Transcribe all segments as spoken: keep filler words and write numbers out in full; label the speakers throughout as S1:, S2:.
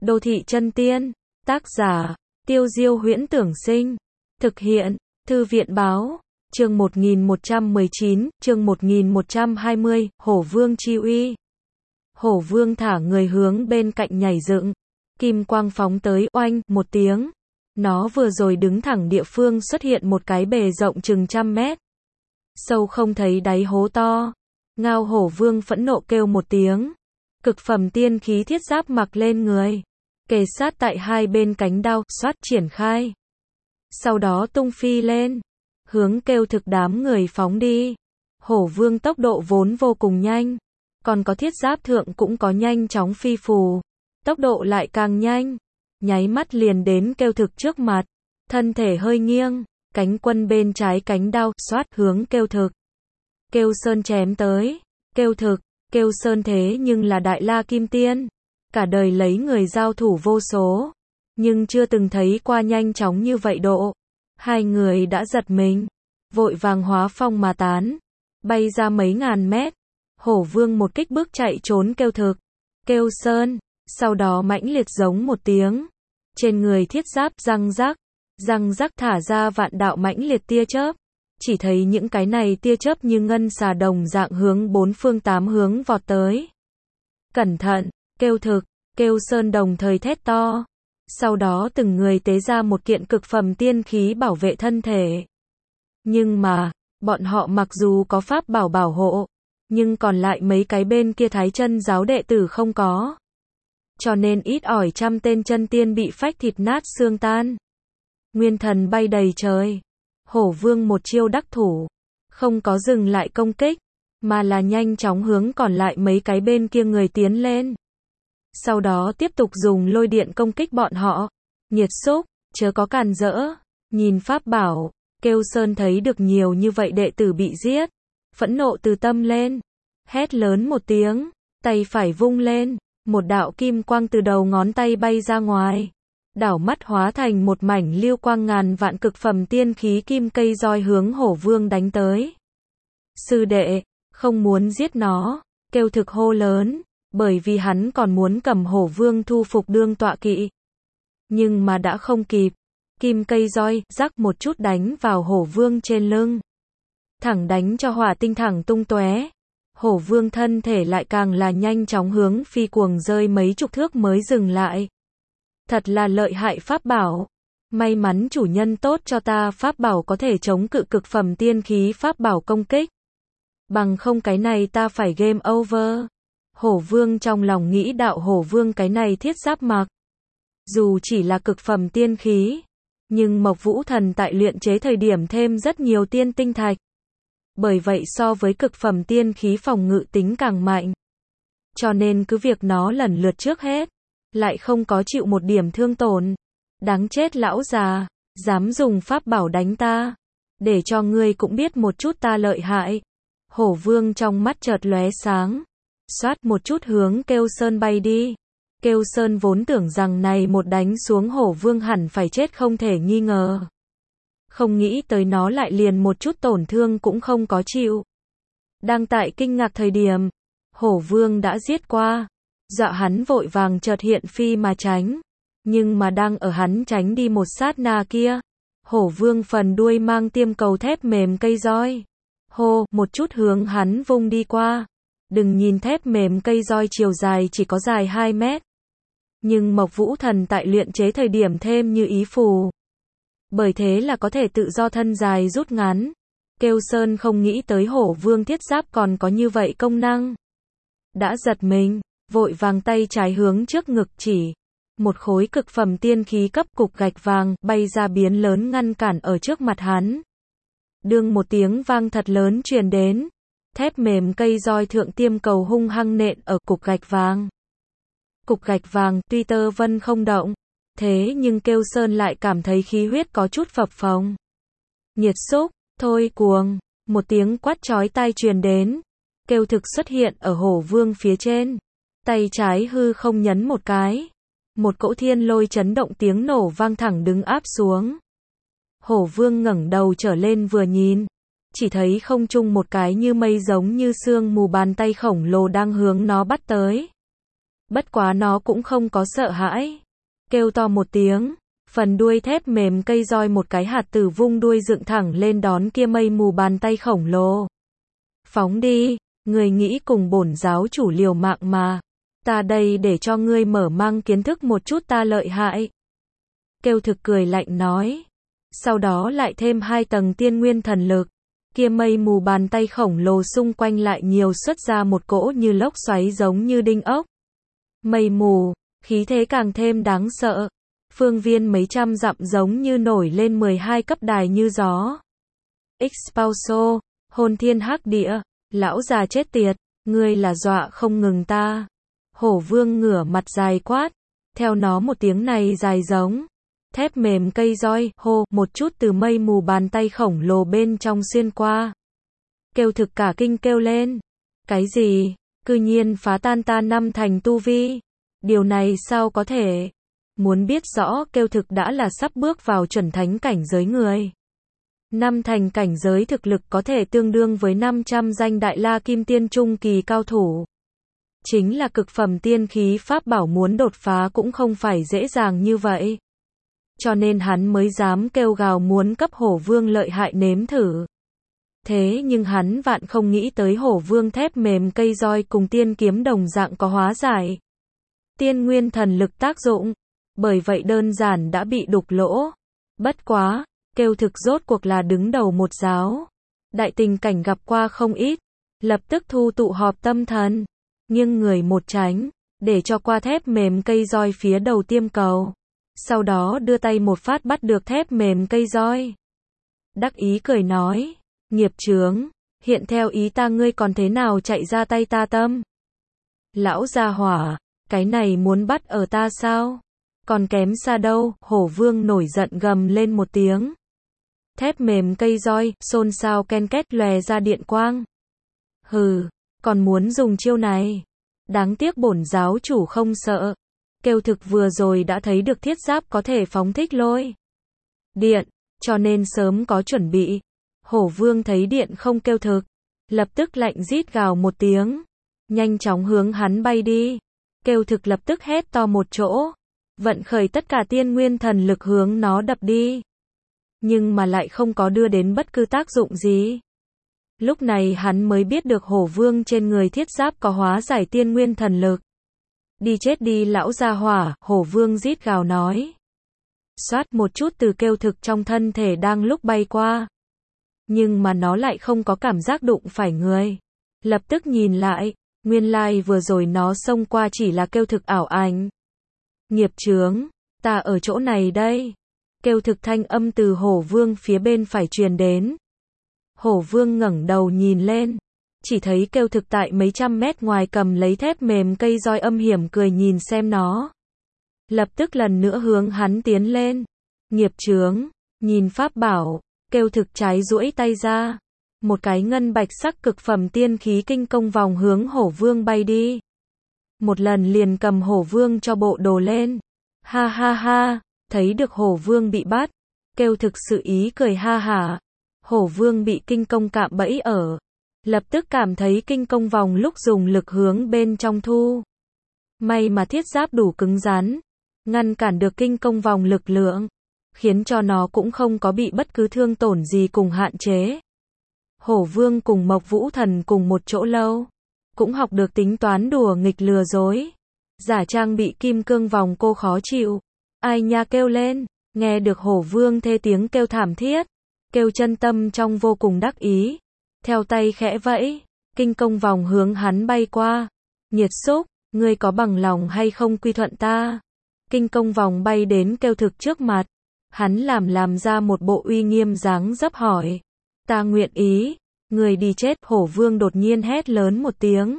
S1: Đô thị chân tiên. Tác giả, Tiêu Diêu Huyễn Tưởng Sinh. Thực hiện, Thư viện Báo. Chương một nghìn một trăm mười chín, chương một nghìn một trăm hai mươi, Hổ Vương chi uy. Hổ Vương thả người hướng bên cạnh nhảy dựng. Kim quang phóng tới, oanh, một tiếng. Nó vừa rồi đứng thẳng địa phương xuất hiện một cái bề rộng chừng trăm mét. Sâu không thấy đáy hố to. Ngao Hổ Vương phẫn nộ kêu một tiếng. Cực phẩm tiên khí thiết giáp mặc lên người. Kề sát tại hai bên cánh đao, xoát triển khai. Sau đó tung phi lên. Hướng kêu thực đám người phóng đi. Hổ Vương tốc độ vốn vô cùng nhanh. Còn có thiết giáp thượng cũng có nhanh chóng phi phù. Tốc độ lại càng nhanh. Nháy mắt liền đến kêu thực trước mặt. Thân thể hơi nghiêng. Cánh quân bên trái cánh đao, xoát hướng kêu thực. Kêu Sơn chém tới. Kêu thực. Kêu Sơn thế nhưng là đại la kim tiên. Cả đời lấy người giao thủ vô số. Nhưng chưa từng thấy qua nhanh chóng như vậy độ. Hai người đã giật mình. Vội vàng hóa phong mà tán. Bay ra mấy ngàn mét. Hổ Vương một kích bước chạy trốn kêu thực. Kêu Sơn. Sau đó mãnh liệt giống một tiếng. Trên người thiết giáp răng rắc. Răng rắc thả ra vạn đạo mãnh liệt tia chớp. Chỉ thấy những cái này tia chớp như ngân xà đồng dạng hướng bốn phương tám hướng vọt tới. Cẩn thận, kêu thực, kêu Sơn đồng thời thét to. Sau đó từng người tế ra một kiện cực phẩm tiên khí bảo vệ thân thể. Nhưng mà, bọn họ mặc dù có pháp bảo bảo hộ, nhưng còn lại mấy cái bên kia Thái Chân giáo đệ tử không có. Cho nên ít ỏi trăm tên chân tiên bị phách thịt nát xương tan. Nguyên thần bay đầy trời. Hổ Vương một chiêu đắc thủ. Không có dừng lại công kích, mà là nhanh chóng hướng còn lại mấy cái bên kia người tiến lên. Sau đó tiếp tục dùng lôi điện công kích bọn họ. Nhiệt xúc, chớ có càn rỡ. Nhìn pháp bảo, kêu Sơn thấy được nhiều như vậy đệ tử bị giết. Phẫn nộ từ tâm lên. Hét lớn một tiếng, tay phải vung lên. Một đạo kim quang từ đầu ngón tay bay ra ngoài. Đảo mắt hóa thành một mảnh lưu quang ngàn vạn cực phẩm tiên khí kim cây roi hướng Hổ Vương đánh tới. Sư đệ, không muốn giết nó, kêu thực hô lớn, bởi vì hắn còn muốn cầm Hổ Vương thu phục đương tọa kỵ. Nhưng mà đã không kịp, kim cây roi, rắc một chút đánh vào Hổ Vương trên lưng. Thẳng đánh cho hỏa tinh thẳng tung tóe. Hổ Vương thân thể lại càng là nhanh chóng hướng phi cuồng rơi mấy chục thước mới dừng lại. Thật là lợi hại pháp bảo. May mắn chủ nhân tốt cho ta pháp bảo có thể chống cự cực phẩm tiên khí pháp bảo công kích. Bằng không cái này ta phải game over. Hổ Vương trong lòng nghĩ đạo Hổ Vương cái này thiết giáp mặc. Dù chỉ là cực phẩm tiên khí, nhưng Mộc Vũ Thần tại luyện chế thời điểm thêm rất nhiều tiên tinh thạch. Bởi vậy so với cực phẩm tiên khí phòng ngự tính càng mạnh. Cho nên cứ việc nó lần lượt trước hết. Lại không có chịu một điểm thương tổn. Đáng chết lão già, dám dùng pháp bảo đánh ta. Để cho ngươi cũng biết một chút ta lợi hại. Hổ Vương trong mắt chợt lóe sáng. Xoát một chút hướng kêu Sơn bay đi. Kêu Sơn vốn tưởng rằng này một đánh xuống Hổ Vương hẳn phải chết không thể nghi ngờ. Không nghĩ tới nó lại liền một chút tổn thương cũng không có chịu. Đang tại kinh ngạc thời điểm, Hổ Vương đã giết qua. Dọa hắn vội vàng chợt hiện phi mà tránh. Nhưng mà đang ở hắn tránh đi một sát na kia. Hổ Vương phần đuôi mang tiêm cầu thép mềm cây roi. Hô, một chút hướng hắn vung đi qua. Đừng nhìn thép mềm cây roi chiều dài chỉ có dài hai mét. Nhưng Mộc Vũ Thần tại luyện chế thời điểm thêm như ý phù. Bởi thế là có thể tự do thân dài rút ngắn. Kêu Sơn không nghĩ tới Hổ Vương thiết giáp còn có như vậy công năng. Đã giật mình. Vội vàng tay trái hướng trước ngực chỉ. Một khối cực phẩm tiên khí cấp cục gạch vàng bay ra biến lớn ngăn cản ở trước mặt hắn. Đương một tiếng vang thật lớn truyền đến. Thép mềm cây roi thượng tiêm cầu hung hăng nện ở cục gạch vàng. Cục gạch vàng tuy tơ vân không động. Thế nhưng kêu Sơn lại cảm thấy khí huyết có chút phập phồng. Nhiệt xúc, thôi cuồng. Một tiếng quát chói tai truyền đến. Kêu thực xuất hiện ở Hổ Vương phía trên. Tay trái hư không nhấn một cái. Một cỗ thiên lôi chấn động tiếng nổ vang thẳng đứng áp xuống. Hổ Vương ngẩng đầu trở lên vừa nhìn. Chỉ thấy không trung một cái như mây giống như sương mù bàn tay khổng lồ đang hướng nó bắt tới. Bất quá nó cũng không có sợ hãi. Kêu to một tiếng, phần đuôi thép mềm cây roi một cái hạt tử vung đuôi dựng thẳng lên đón kia mây mù bàn tay khổng lồ. Phóng đi, người nghĩ cùng bổn giáo chủ liều mạng mà. Ta đây để cho ngươi mở mang kiến thức một chút ta lợi hại. Kêu thực cười lạnh nói. Sau đó lại thêm hai tầng tiên nguyên thần lực. Kia mây mù bàn tay khổng lồ xung quanh lại nhiều xuất ra một cỗ như lốc xoáy giống như đinh ốc. Mây mù, khí thế càng thêm đáng sợ. Phương viên mấy trăm dặm giống như nổi lên mười hai cấp đài như gió. Expulso, hồn thiên hắc địa, lão già chết tiệt, ngươi là dọa không ngừng ta. Hổ vương ngửa mặt dài quát, theo nó một tiếng này dài giống. Thép mềm cây roi, hô, một chút từ mây mù bàn tay khổng lồ bên trong xuyên qua. Kêu thực cả kinh kêu lên. Cái gì? Cư nhiên phá tan ta năm thành tu vi. Điều này sao có thể? Muốn biết rõ kêu thực đã là sắp bước vào chuẩn thánh cảnh giới người. Năm thành cảnh giới thực lực có thể tương đương với năm trăm danh đại la kim tiên trung kỳ cao thủ. Chính là cực phẩm tiên khí pháp bảo muốn đột phá cũng không phải dễ dàng như vậy. Cho nên hắn mới dám kêu gào muốn cấp hổ vương lợi hại nếm thử. Thế nhưng hắn vạn không nghĩ tới hổ vương thép mềm cây roi cùng tiên kiếm đồng dạng có hóa giải. Tiên nguyên thần lực tác dụng. Bởi vậy đơn giản đã bị đục lỗ. Bất quá, kêu thực rốt cuộc là đứng đầu một giáo. Đại tình cảnh gặp qua không ít. Lập tức thu tụ họp tâm thần. Nhưng người một tránh, để cho qua thép mềm cây roi phía đầu tiêm cầu. Sau đó đưa tay một phát bắt được thép mềm cây roi. Đắc ý cười nói, nghiệp chướng, hiện theo ý ta ngươi còn thế nào chạy ra tay ta tâm. Lão gia hỏa, cái này muốn bắt ở ta sao? Còn kém xa đâu, hổ vương nổi giận gầm lên một tiếng. Thép mềm cây roi, xôn xao ken két lòe ra điện quang. Hừ, còn muốn dùng chiêu này. Đáng tiếc bổn giáo chủ không sợ. Kêu thực vừa rồi đã thấy được thiết giáp có thể phóng thích lôi điện, cho nên sớm có chuẩn bị. Hổ vương thấy điện không kêu thực, lập tức lạnh rít gào một tiếng, nhanh chóng hướng hắn bay đi. Kêu thực lập tức hét to một chỗ, vận khởi tất cả tiên nguyên thần lực hướng nó đập đi. Nhưng mà lại không có đưa đến bất cứ tác dụng gì. Lúc này hắn mới biết được hổ vương trên người thiết giáp có hóa giải tiên nguyên thần lực. Đi chết đi lão gia hỏa, hổ vương rít gào nói. Xoát một chút từ kêu thực trong thân thể đang lúc bay qua. Nhưng mà nó lại không có cảm giác đụng phải người. Lập tức nhìn lại, nguyên lai vừa rồi nó xông qua chỉ là kêu thực ảo ảnh. Nghiệp chướng, ta ở chỗ này đây. Kêu thực thanh âm từ hổ vương phía bên phải truyền đến. Hổ vương ngẩng đầu nhìn lên. Chỉ thấy kêu thực tại mấy trăm mét ngoài cầm lấy thép mềm cây roi âm hiểm cười nhìn xem nó. Lập tức lần nữa hướng hắn tiến lên. Nghiệp chướng, nhìn pháp bảo, kêu thực trái duỗi tay ra. Một cái ngân bạch sắc cực phẩm tiên khí kinh công vòng hướng hổ vương bay đi. Một lần liền cầm hổ vương cho bộ đồ lên. Ha ha ha, thấy được hổ vương bị bắt. Kêu thực sự ý cười ha hả. Hổ vương bị kinh công cạm bẫy ở. Lập tức cảm thấy kinh công vòng lúc dùng lực hướng bên trong thu. May mà thiết giáp đủ cứng rắn, ngăn cản được kinh công vòng lực lượng, khiến cho nó cũng không có bị bất cứ thương tổn gì cùng hạn chế. Hổ vương cùng Mộc Vũ Thần cùng một chỗ lâu, cũng học được tính toán đùa nghịch lừa dối. Giả trang bị kim cương vòng cô khó chịu. Ai nha kêu lên, nghe được hổ vương thê tiếng kêu thảm thiết, kêu chân tâm trong vô cùng đắc ý. Theo tay khẽ vẫy, kinh công vòng hướng hắn bay qua. Nhiệt xúc, ngươi có bằng lòng hay không quy thuận ta? Kinh công vòng bay đến kêu thực trước mặt. Hắn làm làm ra một bộ uy nghiêm dáng dấp hỏi. Ta nguyện ý, người đi chết. Hổ vương đột nhiên hét lớn một tiếng.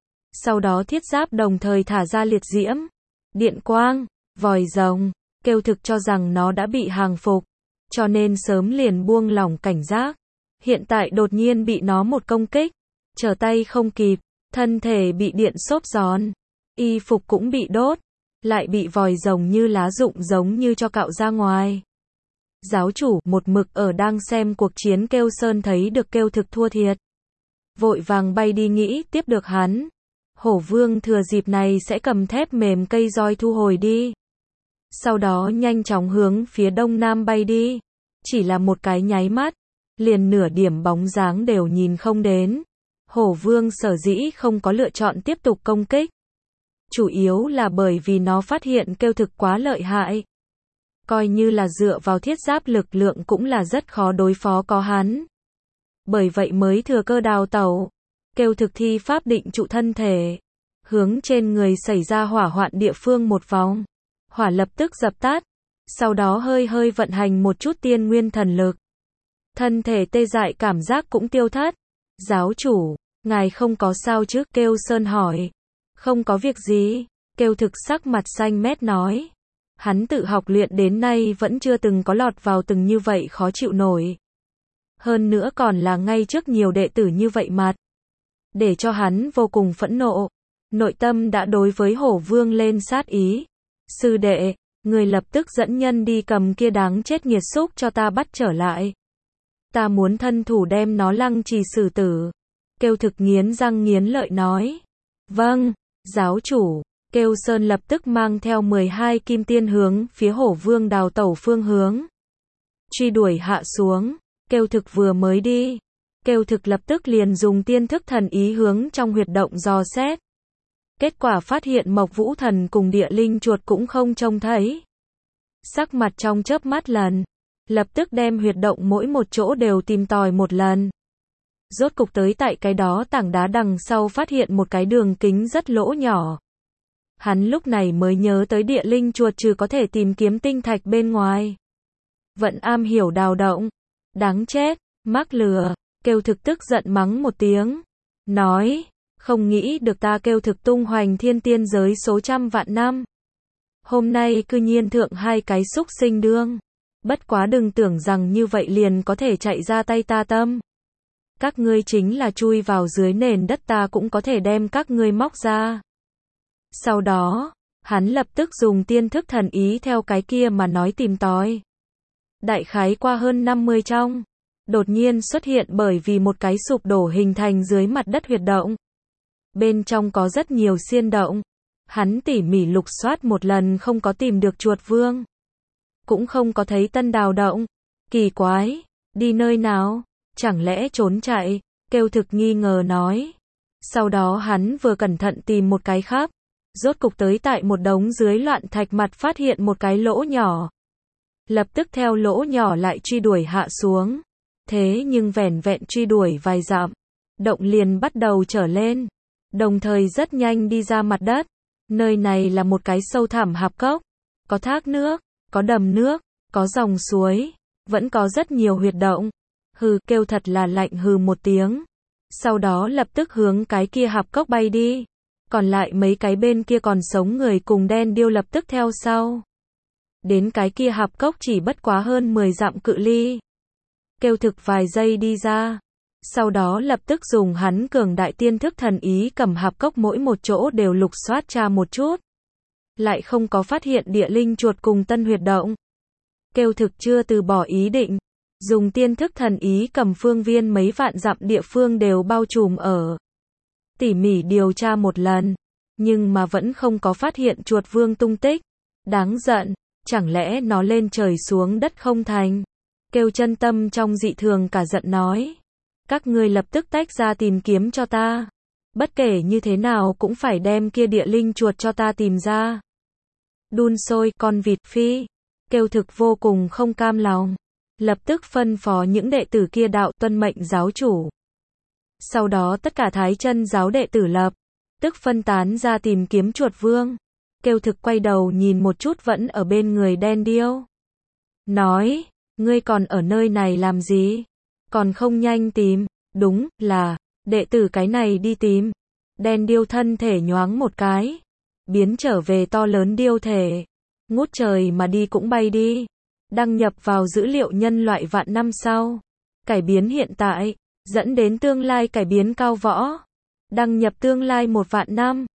S1: Sau đó thiết giáp đồng thời thả ra liệt diễm, điện quang, vòi rồng. Kêu thực cho rằng nó đã bị hàng phục, cho nên sớm liền buông lỏng cảnh giác. Hiện tại đột nhiên bị nó một công kích, trở tay không kịp, thân thể bị điện xốp giòn, y phục cũng bị đốt, lại bị vòi rồng như lá rụng giống như cho cạo ra ngoài. Giáo chủ một mực ở đang xem cuộc chiến kêu sơn thấy được kêu thực thua thiệt. Vội vàng bay đi nghĩ tiếp được hắn. Hổ vương thừa dịp này sẽ cầm thép mềm cây roi thu hồi đi. Sau đó nhanh chóng hướng phía đông nam bay đi. Chỉ là một cái nháy mắt, liền nửa điểm bóng dáng đều nhìn không đến. Hổ vương sở dĩ không có lựa chọn tiếp tục công kích. Chủ yếu là bởi vì nó phát hiện Kêu Thực quá lợi hại. Coi như là dựa vào thiết giáp lực lượng cũng là rất khó đối phó có hắn. Bởi vậy mới thừa cơ đào tẩu. Kêu Thực thi pháp định trụ thân thể. Hướng trên người xảy ra hỏa hoạn địa phương một vòng. Hỏa lập tức dập tắt. Sau đó hơi hơi vận hành một chút tiên nguyên thần lực. Thân thể tê dại cảm giác cũng tiêu thất. Giáo chủ, ngài không có sao chứ? Kêu Sơn hỏi. Không có việc gì. Kêu Thực sắc mặt xanh mét nói. Hắn tự học luyện đến nay vẫn chưa từng có lọt vào từng như vậy khó chịu nổi. Hơn nữa còn là ngay trước nhiều đệ tử như vậy mặt. Để cho hắn vô cùng phẫn nộ. Nội tâm đã đối với Hổ Vương lên sát ý. Sư đệ, người lập tức dẫn nhân đi cầm kia đáng chết nghiệt xúc cho ta bắt trở lại. Ta muốn thân thủ đem nó lăng trì xử tử. Kêu Thực nghiến răng nghiến lợi nói. Vâng, giáo chủ. Kêu Sơn lập tức mang theo mười hai kim tiên hướng phía Hổ Vương đào tẩu phương hướng. Truy đuổi hạ xuống. Kêu Thực vừa mới đi. Kêu Thực lập tức liền dùng tiên thức thần ý hướng trong huyệt động dò xét. Kết quả phát hiện Mộc Vũ Thần cùng địa linh chuột cũng không trông thấy. Sắc mặt trong chớp mắt lần. Lập tức đem huyệt động mỗi một chỗ đều tìm tòi một lần. Rốt cục tới tại cái đó tảng đá đằng sau phát hiện một cái đường kính rất lỗ nhỏ. Hắn lúc này mới nhớ tới địa linh chuột trừ có thể tìm kiếm tinh thạch bên ngoài. Vẫn am hiểu đào động. Đáng chết, mắc lừa. Kêu Thực tức giận mắng một tiếng. Nói, không nghĩ được ta Kêu Thực tung hoành thiên tiên giới số trăm vạn năm. Hôm nay cư nhiên thượng hai cái xúc sinh đương. Bất quá đừng tưởng rằng như vậy liền có thể chạy ra tay ta tâm. Các ngươi chính là chui vào dưới nền đất ta cũng có thể đem các ngươi móc ra. Sau đó, hắn lập tức dùng tiên thức thần ý theo cái kia mà nói tìm tòi. Đại khái qua hơn năm mươi trong, đột nhiên xuất hiện bởi vì một cái sụp đổ hình thành dưới mặt đất huyệt động. Bên trong có rất nhiều xiên động. Hắn tỉ mỉ lục soát một lần không có tìm được chuột vương. Cũng không có thấy tân đào động. Kỳ quái, đi nơi nào? Chẳng lẽ trốn chạy? Kêu Thực nghi ngờ nói. Sau đó hắn vừa cẩn thận tìm một cái khắp. Rốt cục tới tại một đống dưới loạn thạch mặt phát hiện một cái lỗ nhỏ. Lập tức theo lỗ nhỏ lại truy đuổi hạ xuống. Thế nhưng vẻn vẹn truy đuổi vài dặm. Động liền bắt đầu trở lên. Đồng thời rất nhanh đi ra mặt đất. Nơi này là một cái sâu thẳm hạp cốc. Có thác nước, có đầm nước, có dòng suối. Vẫn có rất nhiều huyệt động. Hừ, kêu thật là lạnh hừ một tiếng. Sau đó lập tức hướng cái kia hạp cốc bay đi. Còn lại mấy cái bên kia còn sống người cùng đen điêu lập tức theo sau. Đến cái kia hạp cốc chỉ bất quá hơn mười dặm cự ly. Kêu Thực vài giây đi ra. Sau đó lập tức dùng hắn cường đại tiên thức thần ý cầm hạp cốc mỗi một chỗ đều lục soát tra một chút. Lại không có phát hiện địa linh chuột cùng tân huyệt động. Kêu Thực chưa từ bỏ ý định. Dùng tiên thức thần ý cầm phương viên mấy vạn dặm địa phương đều bao trùm ở. Tỉ mỉ điều tra một lần. Nhưng mà vẫn không có phát hiện chuột vương tung tích. Đáng giận, chẳng lẽ nó lên trời xuống đất không thành? Kêu Chân Tâm trong dị thường cả giận nói. Các ngươi lập tức tách ra tìm kiếm cho ta. Bất kể như thế nào cũng phải đem kia địa linh chuột cho ta tìm ra. Đun sôi con vịt phi. Kêu Thực vô cùng không cam lòng. Lập tức phân phó những đệ tử kia đạo tuân mệnh giáo chủ. Sau đó tất cả Thái Chân giáo đệ tử lập tức phân tán ra tìm kiếm chuột vương. Kêu Thực quay đầu nhìn một chút vẫn ở bên người đen điêu. Nói, ngươi còn ở nơi này làm gì? Còn không nhanh tìm? Đúng là, đệ tử cái này đi tìm. Đen điêu thân thể nhoáng một cái. Biến trở về to lớn điêu thể. Ngút trời mà đi cũng bay đi. Đăng nhập vào dữ liệu nhân loại vạn năm sau. Cải biến hiện tại. Dẫn đến tương lai cải biến cao võ. Đăng nhập tương lai một vạn năm.